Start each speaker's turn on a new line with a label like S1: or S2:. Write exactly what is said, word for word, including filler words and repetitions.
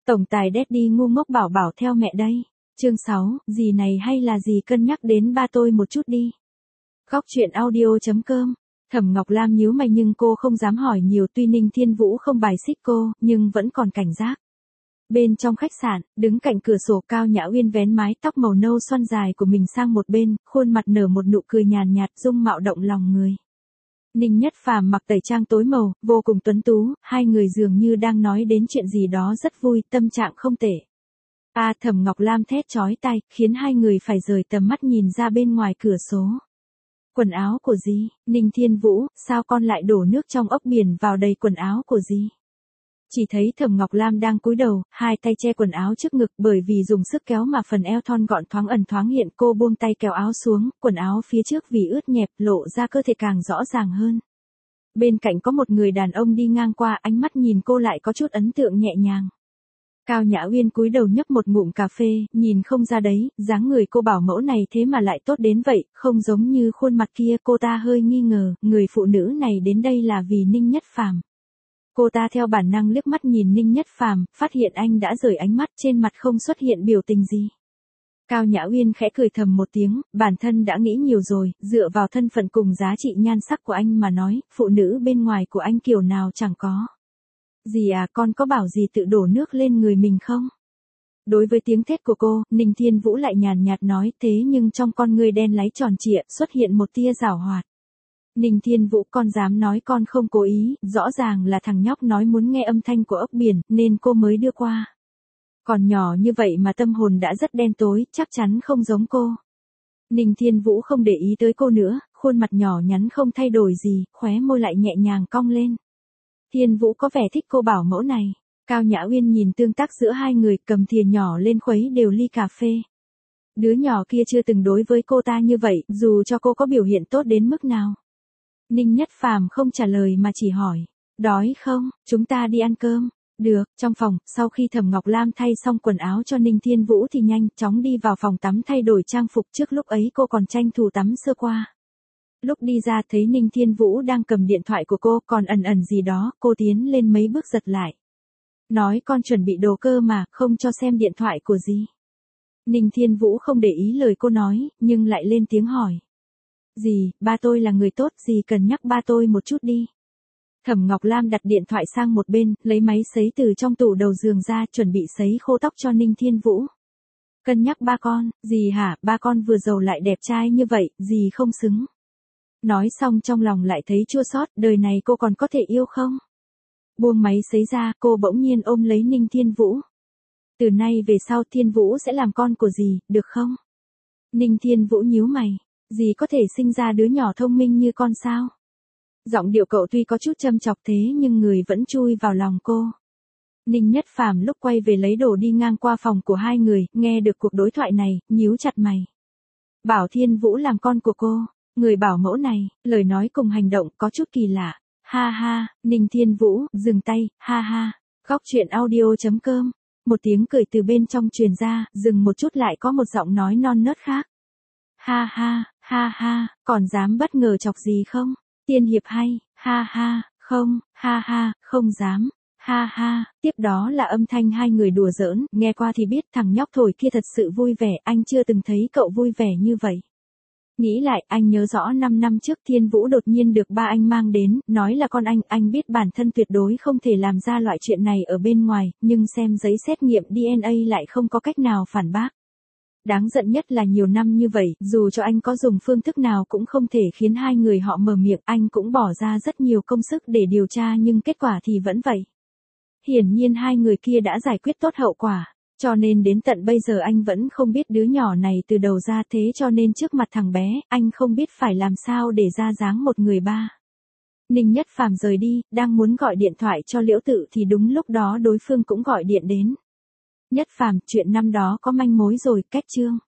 S1: Tổng tài Daddy ngu ngốc bảo bảo theo mẹ đây. Chương sáu, gì này hay là gì cân nhắc đến ba tôi một chút đi. Góc chuyện audio chấm com. Thẩm Ngọc Lam nhíu mày nhưng cô không dám hỏi nhiều, tuy Ninh Thiên Vũ không bài xích cô, nhưng vẫn còn cảnh giác. Bên trong khách sạn, đứng cạnh cửa sổ, Cao Nhã Uyên vén mái tóc màu nâu xoăn dài của mình sang một bên, khuôn mặt nở một nụ cười nhàn nhạt, dung mạo động lòng người. Ninh Nhất Phàm mặc tẩy trang tối màu, vô cùng tuấn tú, hai người dường như đang nói đến chuyện gì đó rất vui, tâm trạng không tệ. A à, Thẩm Ngọc Lam thét chói tai, khiến hai người phải rời tầm mắt nhìn ra bên ngoài cửa sổ. Quần áo của gì? Ninh Thiên Vũ, sao con lại đổ nước trong ốc biển vào đầy quần áo của gì? Chỉ thấy Thẩm Ngọc Lam đang cúi đầu, hai tay che quần áo trước ngực, bởi vì dùng sức kéo mà phần eo thon gọn thoáng ẩn thoáng hiện, cô buông tay kéo áo xuống, quần áo phía trước vì ướt nhẹp lộ ra cơ thể càng rõ ràng hơn. Bên cạnh có một người đàn ông đi ngang qua, ánh mắt nhìn cô lại có chút ấn tượng nhẹ nhàng. Cao Nhã Uyên cúi đầu nhấp một ngụm cà phê, nhìn không ra đấy, dáng người cô bảo mẫu này thế mà lại tốt đến vậy, không giống như khuôn mặt kia. Cô ta hơi nghi ngờ, người phụ nữ này đến đây là vì Ninh Nhất Phàm. Cô ta theo bản năng liếc mắt nhìn Ninh Nhất Phàm, phát hiện anh đã rời ánh mắt, trên mặt không xuất hiện biểu tình gì. Cao Nhã Uyên khẽ cười thầm một tiếng, bản thân đã nghĩ nhiều rồi, dựa vào thân phận cùng giá trị nhan sắc của anh mà nói, phụ nữ bên ngoài của anh kiểu nào chẳng có. Dì à, con có bảo gì tự đổ nước lên người mình không? Đối với tiếng thét của cô, Ninh Thiên Vũ lại nhàn nhạt nói, thế nhưng trong con ngươi đen láy tròn trịa, xuất hiện một tia giảo hoạt. Ninh Thiên Vũ, con dám nói con không cố ý, rõ ràng là thằng nhóc nói muốn nghe âm thanh của ốc biển, nên cô mới đưa qua. Còn nhỏ như vậy mà tâm hồn đã rất đen tối, chắc chắn không giống cô. Ninh Thiên Vũ không để ý tới cô nữa, khuôn mặt nhỏ nhắn không thay đổi gì, khóe môi lại nhẹ nhàng cong lên. Thiên Vũ có vẻ thích cô bảo mẫu này. Cao Nhã Uyên nhìn tương tác giữa hai người, cầm thìa nhỏ lên khuấy đều ly cà phê. Đứa nhỏ kia chưa từng đối với cô ta như vậy, dù cho cô có biểu hiện tốt đến mức nào. Ninh Nhất Phàm không trả lời mà chỉ hỏi, đói không, chúng ta đi ăn cơm. Được. Trong phòng, sau khi Thẩm Ngọc Lam thay xong quần áo cho Ninh Thiên Vũ thì nhanh chóng đi vào phòng tắm thay đổi trang phục, trước lúc ấy cô còn tranh thủ tắm sơ qua. Lúc đi ra thấy Ninh Thiên Vũ đang cầm điện thoại của cô, còn ẩn ẩn gì đó, cô tiến lên mấy bước giật lại. Nói con chuẩn bị đồ cơ mà, không cho xem điện thoại của gì. Ninh Thiên Vũ không để ý lời cô nói, nhưng lại lên tiếng hỏi. Dì, ba tôi là người tốt, dì cần nhắc ba tôi một chút đi. Thẩm Ngọc Lam đặt điện thoại sang một bên, lấy máy sấy từ trong tủ đầu giường ra, chuẩn bị sấy khô tóc cho Ninh Thiên Vũ. Cân nhắc ba con, dì hả, ba con vừa giàu lại đẹp trai như vậy, dì không xứng. Nói xong trong lòng lại thấy chua xót, đời này cô còn có thể yêu không? Buông máy sấy ra, cô bỗng nhiên ôm lấy Ninh Thiên Vũ. Từ nay về sau Thiên Vũ sẽ làm con của dì, được không? Ninh Thiên Vũ nhíu mày, dì có thể sinh ra đứa nhỏ thông minh như con sao? Giọng điệu cậu tuy có chút châm chọc thế nhưng người vẫn chui vào lòng cô. Ninh Nhất Phàm lúc quay về lấy đồ đi ngang qua phòng của hai người, nghe được cuộc đối thoại này, nhíu chặt mày. Bảo Thiên Vũ làm con của cô. Người bảo mẫu này, lời nói cùng hành động có chút kỳ lạ. Ha ha, Ninh Thiên Vũ, dừng tay, ha ha. Góc chuyện audio chấm com. Một tiếng cười từ bên trong truyền ra, dừng một chút lại có một giọng nói non nớt khác. Ha ha, ha ha, còn dám bất ngờ chọc gì không? Tiên hiệp hay, ha ha, không, ha ha, không dám. Ha ha, tiếp đó là âm thanh hai người đùa giỡn, nghe qua thì biết thằng nhóc thổi kia thật sự vui vẻ, anh chưa từng thấy cậu vui vẻ như vậy. Nghĩ lại, anh nhớ rõ năm năm trước Thiên Vũ đột nhiên được ba anh mang đến, nói là con anh, anh biết bản thân tuyệt đối không thể làm ra loại chuyện này ở bên ngoài, nhưng xem giấy xét nghiệm đê en a lại không có cách nào phản bác. Đáng giận nhất là nhiều năm như vậy, dù cho anh có dùng phương thức nào cũng không thể khiến hai người họ mở miệng, anh cũng bỏ ra rất nhiều công sức để điều tra nhưng kết quả thì vẫn vậy. Hiển nhiên hai người kia đã giải quyết tốt hậu quả. Cho nên đến tận bây giờ anh vẫn không biết đứa nhỏ này từ đầu ra, thế cho nên trước mặt thằng bé, anh không biết phải làm sao để ra dáng một người ba. Ninh Nhất Phàm rời đi, đang muốn gọi điện thoại cho Liễu Tự thì đúng lúc đó đối phương cũng gọi điện đến. Nhất Phàm, chuyện năm đó có manh mối rồi, cách chương.